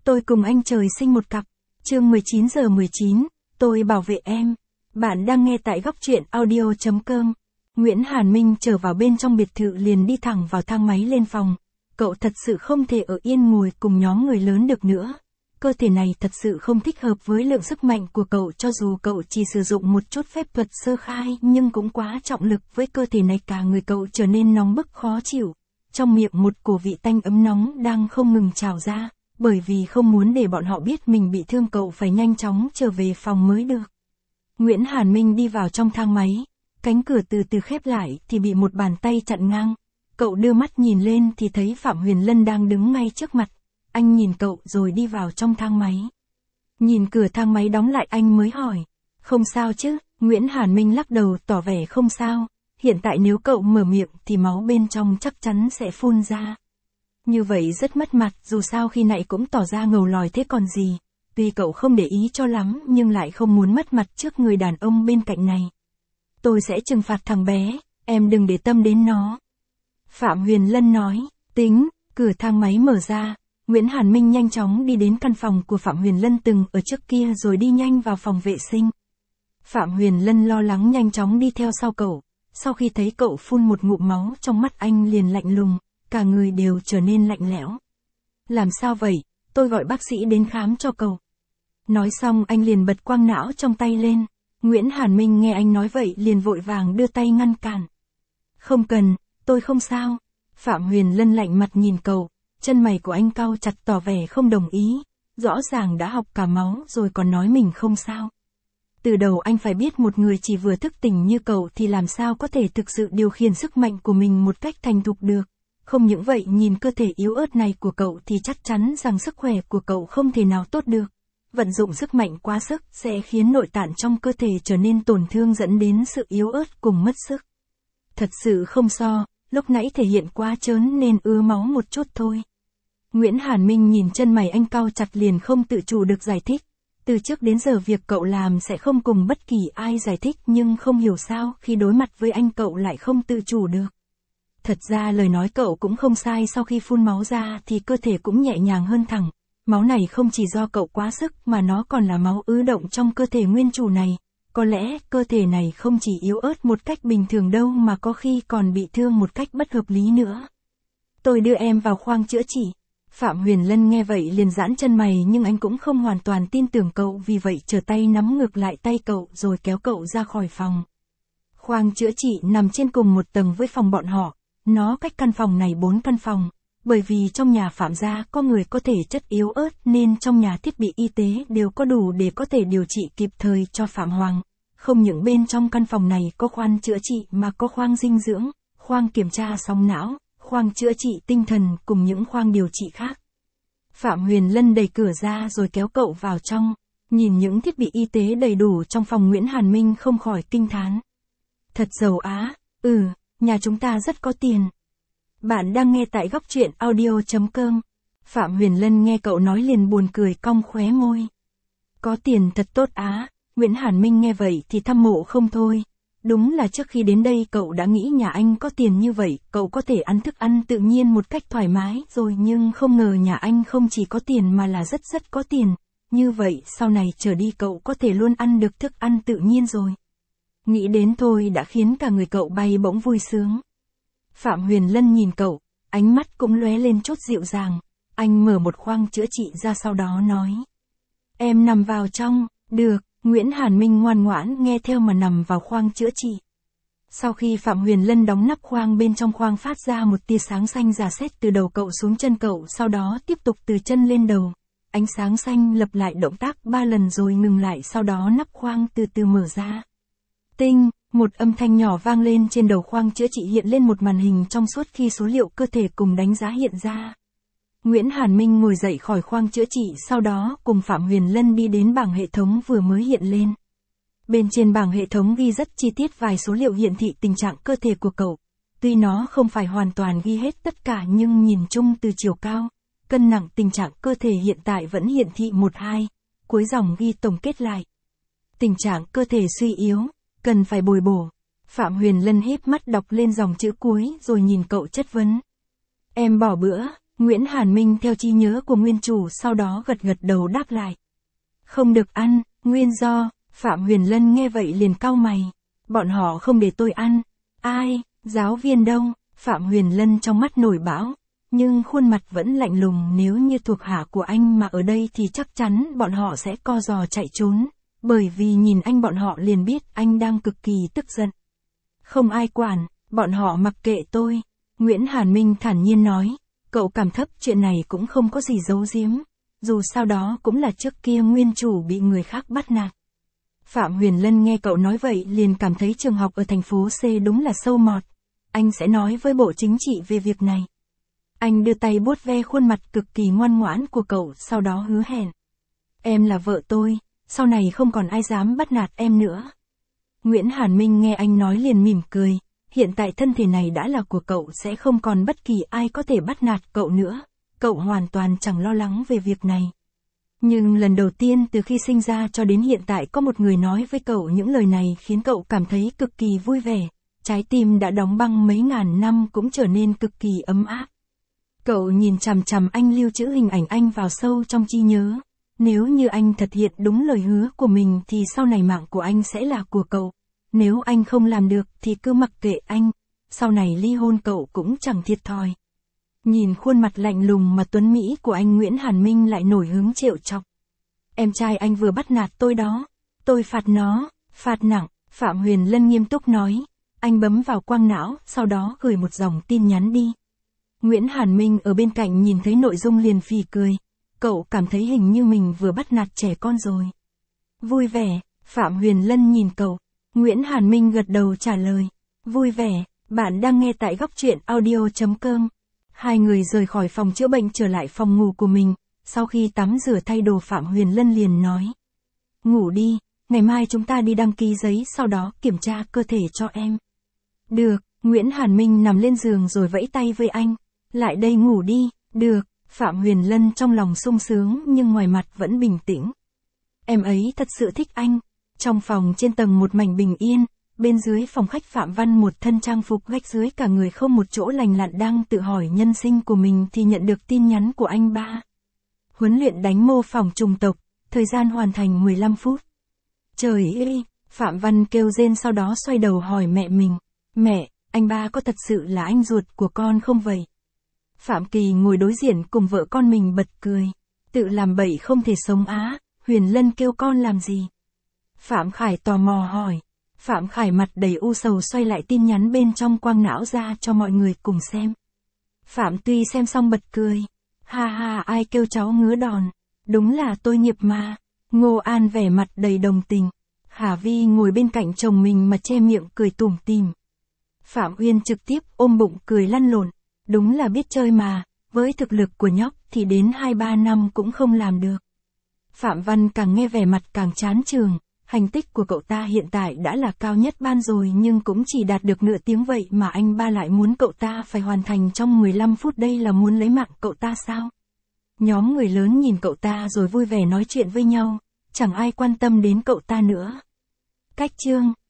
Tôi cùng anh trời sinh một cặp. Chương 19:19, tôi bảo vệ em. Bạn đang nghe tại góc truyện audio.com. Nguyễn Hàn Minh trở vào bên trong biệt thự liền đi thẳng vào thang máy lên phòng. Cậu thật sự không thể ở yên ngồi cùng nhóm người lớn được nữa. Cơ thể này thật sự không thích hợp với lượng sức mạnh của cậu, cho dù cậu chỉ sử dụng một chút phép thuật sơ khai nhưng cũng quá trọng lực với cơ thể này, cả người cậu trở nên nóng bức khó chịu. Trong miệng một cổ vị tanh ấm nóng đang không ngừng trào ra, bởi vì không muốn để bọn họ biết mình bị thương cậu phải nhanh chóng trở về phòng mới được. Nguyễn Hàn Minh đi vào trong thang máy, cánh cửa từ từ khép lại thì bị một bàn tay chặn ngang. Cậu đưa mắt nhìn lên thì thấy Phạm Huyền Lân đang đứng ngay trước mặt. Anh nhìn cậu rồi đi vào trong thang máy. Nhìn cửa thang máy đóng lại anh mới hỏi, không sao chứ? Nguyễn Hàn Minh lắc đầu tỏ vẻ không sao, hiện tại nếu cậu mở miệng thì máu bên trong chắc chắn sẽ phun ra. Như vậy rất mất mặt, dù sao khi nãy cũng tỏ ra ngầu lòi thế còn gì. Tuy cậu không để ý cho lắm nhưng lại không muốn mất mặt trước người đàn ông bên cạnh này. Tôi sẽ trừng phạt thằng bé, em đừng để tâm đến nó. Phạm Huyền Lân nói, tính. Cửa thang máy mở ra, Nguyễn Hàn Minh nhanh chóng đi đến căn phòng của Phạm Huyền Lân từng ở trước kia rồi đi nhanh vào phòng vệ sinh. Phạm Huyền Lân lo lắng nhanh chóng đi theo sau cậu, sau khi thấy cậu phun một ngụm máu trong mắt anh liền lạnh lùng, cả người đều trở nên lạnh lẽo. Làm sao vậy, tôi gọi bác sĩ đến khám cho cậu. Nói xong anh liền bật quang não trong tay lên. Nguyễn Hàn Minh nghe anh nói vậy liền vội vàng đưa tay ngăn cản. Không cần, tôi không sao. Phạm Huyền Lân lạnh mặt nhìn cậu, chân mày của anh cau chặt tỏ vẻ không đồng ý. Rõ ràng đã học cả máu rồi còn nói mình không sao. Từ đầu anh phải biết một người chỉ vừa thức tỉnh như cậu thì làm sao có thể thực sự điều khiển sức mạnh của mình một cách thành thục được. Không những vậy, nhìn cơ thể yếu ớt này của cậu thì chắc chắn rằng sức khỏe của cậu không thể nào tốt được. Vận dụng sức mạnh quá sức sẽ khiến nội tạng trong cơ thể trở nên tổn thương dẫn đến sự yếu ớt cùng mất sức. Thật sự không so, lúc nãy thể hiện quá trớn nên ứa máu một chút thôi. Nguyễn Hàn Minh nhìn chân mày anh cau chặt liền không tự chủ được giải thích. Từ trước đến giờ việc cậu làm sẽ không cùng bất kỳ ai giải thích, nhưng không hiểu sao khi đối mặt với anh cậu lại không tự chủ được. Thật ra lời nói cậu cũng không sai, sau khi phun máu ra thì cơ thể cũng nhẹ nhàng hơn thẳng. Máu này không chỉ do cậu quá sức mà nó còn là máu ứ động trong cơ thể nguyên chủ này. Có lẽ cơ thể này không chỉ yếu ớt một cách bình thường đâu mà có khi còn bị thương một cách bất hợp lý nữa. Tôi đưa em vào khoang chữa trị. Phạm Huyền Lân nghe vậy liền giãn chân mày, nhưng anh cũng không hoàn toàn tin tưởng cậu, vì vậy trở tay nắm ngược lại tay cậu rồi kéo cậu ra khỏi phòng. Khoang chữa trị nằm trên cùng một tầng với phòng bọn họ. Nó cách căn phòng này 4 căn phòng. Bởi vì trong nhà Phạm gia có người có thể chất yếu ớt nên trong nhà thiết bị y tế đều có đủ để có thể điều trị kịp thời cho Phạm Hoàng. Không những bên trong căn phòng này có khoang chữa trị mà có khoang dinh dưỡng, khoang kiểm tra sóng não, khoang chữa trị tinh thần cùng những khoang điều trị khác. Phạm Huyền Lân đẩy cửa ra rồi kéo cậu vào trong. Nhìn những thiết bị y tế đầy đủ trong phòng, Nguyễn Hàn Minh không khỏi kinh thán. Thật giàu á, nhà chúng ta rất có tiền. Bạn đang nghe tại góc truyện audio.com. Phạm Huyền Lân nghe cậu nói liền buồn cười cong khóe môi. Có tiền thật tốt á. Nguyễn Hàn Minh nghe vậy thì thâm mộ không thôi. Đúng là trước khi đến đây cậu đã nghĩ nhà anh có tiền như vậy, cậu có thể ăn thức ăn tự nhiên một cách thoải mái rồi, nhưng không ngờ nhà anh không chỉ có tiền mà là rất có tiền. Như vậy sau này trở đi cậu có thể luôn ăn được thức ăn tự nhiên rồi. Nghĩ đến thôi đã khiến cả người cậu bay bổng vui sướng. Phạm Huyền Lân nhìn cậu, ánh mắt cũng lóe lên chút dịu dàng. Anh mở một khoang chữa trị ra sau đó nói. Em nằm vào trong. Được. Nguyễn Hàn Minh ngoan ngoãn nghe theo mà nằm vào khoang chữa trị. Sau khi Phạm Huyền Lân đóng nắp khoang, bên trong khoang phát ra một tia sáng xanh rà xét từ đầu cậu xuống chân cậu, sau đó tiếp tục từ chân lên đầu. Ánh sáng xanh lặp lại động tác 3 lần rồi ngừng lại, sau đó nắp khoang từ từ mở ra. Tinh, một âm thanh nhỏ vang lên trên đầu khoang chữa trị, hiện lên một màn hình trong suốt khi số liệu cơ thể cùng đánh giá hiện ra. Nguyễn Hàn Minh ngồi dậy khỏi khoang chữa trị, sau đó cùng Phạm Huyền Lân đi đến bảng hệ thống vừa mới hiện lên. Bên trên bảng hệ thống ghi rất chi tiết vài số liệu hiển thị tình trạng cơ thể của cậu. Tuy nó không phải hoàn toàn ghi hết tất cả nhưng nhìn chung từ chiều cao, cân nặng, tình trạng cơ thể hiện tại vẫn hiển thị 1-2. Cuối dòng ghi tổng kết lại. Tình trạng cơ thể suy yếu, cần phải bồi bổ. Phạm Huyền Lân híp mắt đọc lên dòng chữ cuối rồi nhìn cậu chất vấn. Em bỏ bữa, Nguyễn Hàn Minh theo trí nhớ của nguyên chủ sau đó gật gật đầu đáp lại. Không được ăn, nguyên do, Phạm Huyền Lân nghe vậy liền cau mày. Bọn họ không để tôi ăn. Ai, giáo viên Đông, Phạm Huyền Lân trong mắt nổi bão. Nhưng khuôn mặt vẫn lạnh lùng, nếu như thuộc hạ của anh mà ở đây thì chắc chắn bọn họ sẽ co giò chạy trốn. Bởi vì nhìn anh bọn họ liền biết anh đang cực kỳ tức giận. Không ai quản, bọn họ mặc kệ tôi. Nguyễn Hàn Minh thản nhiên nói. Cậu cảm thấp chuyện này cũng không có gì giấu giếm. Dù sao đó cũng là trước kia nguyên chủ bị người khác bắt nạt. Phạm Huyền Lân nghe cậu nói vậy liền cảm thấy trường học ở thành phố C đúng là sâu mọt. Anh sẽ nói với Bộ Chính trị về việc này. Anh đưa tay vuốt ve khuôn mặt cực kỳ ngoan ngoãn của cậu, sau đó hứa hẹn. Em là vợ tôi, sau này không còn ai dám bắt nạt em nữa. Nguyễn Hàn Minh nghe anh nói liền mỉm cười. Hiện tại thân thể này đã là của cậu, sẽ không còn bất kỳ ai có thể bắt nạt cậu nữa. Cậu hoàn toàn chẳng lo lắng về việc này. Nhưng lần đầu tiên từ khi sinh ra cho đến hiện tại có một người nói với cậu những lời này khiến cậu cảm thấy cực kỳ vui vẻ. Trái tim đã đóng băng mấy ngàn năm cũng trở nên cực kỳ ấm áp. Cậu nhìn chằm chằm anh, lưu trữ hình ảnh anh vào sâu trong trí nhớ. Nếu như anh thực hiện đúng lời hứa của mình thì sau này mạng của anh sẽ là của cậu. Nếu anh không làm được thì cứ mặc kệ anh. Sau này ly hôn cậu cũng chẳng thiệt thòi. Nhìn khuôn mặt lạnh lùng mà tuấn mỹ của anh, Nguyễn Hàn Minh lại nổi hứng trêu chọc. Em trai anh vừa bắt nạt tôi đó. Tôi phạt nó, phạt nặng. Phạm Huyền Lân nghiêm túc nói. Anh bấm vào quang não, sau đó gửi một dòng tin nhắn đi. Nguyễn Hàn Minh ở bên cạnh nhìn thấy nội dung liền phì cười. Cậu cảm thấy hình như mình vừa bắt nạt trẻ con rồi. Vui vẻ, Phạm Huyền Lân nhìn cậu. Nguyễn Hàn Minh gật đầu trả lời. Vui vẻ, bạn đang nghe tại góc truyện audio.com. Hai người rời khỏi phòng chữa bệnh trở lại phòng ngủ của mình. Sau khi tắm rửa thay đồ, Phạm Huyền Lân liền nói. Ngủ đi, ngày mai chúng ta đi đăng ký giấy, sau đó kiểm tra cơ thể cho em. Được, Nguyễn Hàn Minh nằm lên giường rồi vẫy tay với anh. Lại đây ngủ đi, được. Phạm Huyền Lân trong lòng sung sướng nhưng ngoài mặt vẫn bình tĩnh. Em ấy thật sự thích anh. Trong phòng trên tầng một mảnh bình yên, bên dưới phòng khách Phạm Văn một thân trang phục rách rưới cả người không một chỗ lành lặn đang tự hỏi nhân sinh của mình thì nhận được tin nhắn của anh ba. Huấn luyện đánh mô phỏng trùng tộc, thời gian hoàn thành 15 phút. Trời ơi, Phạm Văn kêu rên sau đó xoay đầu hỏi mẹ mình. Mẹ, anh ba có thật sự là anh ruột của con không vậy? Phạm Kỳ ngồi đối diện cùng vợ con mình bật cười. Tự làm bậy không thể sống á, Huyền Lân kêu con làm gì? Phạm Khải tò mò hỏi. Phạm Khải mặt đầy u sầu xoay lại tin nhắn bên trong quang não ra cho mọi người cùng xem. Phạm Tuy xem xong bật cười. Ha ha, ai kêu cháu ngứa đòn. Đúng là tôi nghiệp mà. Ngô An vẻ mặt đầy đồng tình. Hà Vi ngồi bên cạnh chồng mình mà che miệng cười tủm tỉm. Phạm Uyên trực tiếp ôm bụng cười lăn lộn. Đúng là biết chơi mà, với thực lực của nhóc thì đến 2-3 năm cũng không làm được. Phạm Văn càng nghe vẻ mặt càng chán chường. Thành tích của cậu ta hiện tại đã là cao nhất ban rồi nhưng cũng chỉ đạt được nửa tiếng vậy mà anh ba lại muốn cậu ta phải hoàn thành trong 15 phút, đây là muốn lấy mạng cậu ta sao? Nhóm người lớn nhìn cậu ta rồi vui vẻ nói chuyện với nhau, chẳng ai quan tâm đến cậu ta nữa. Cách chương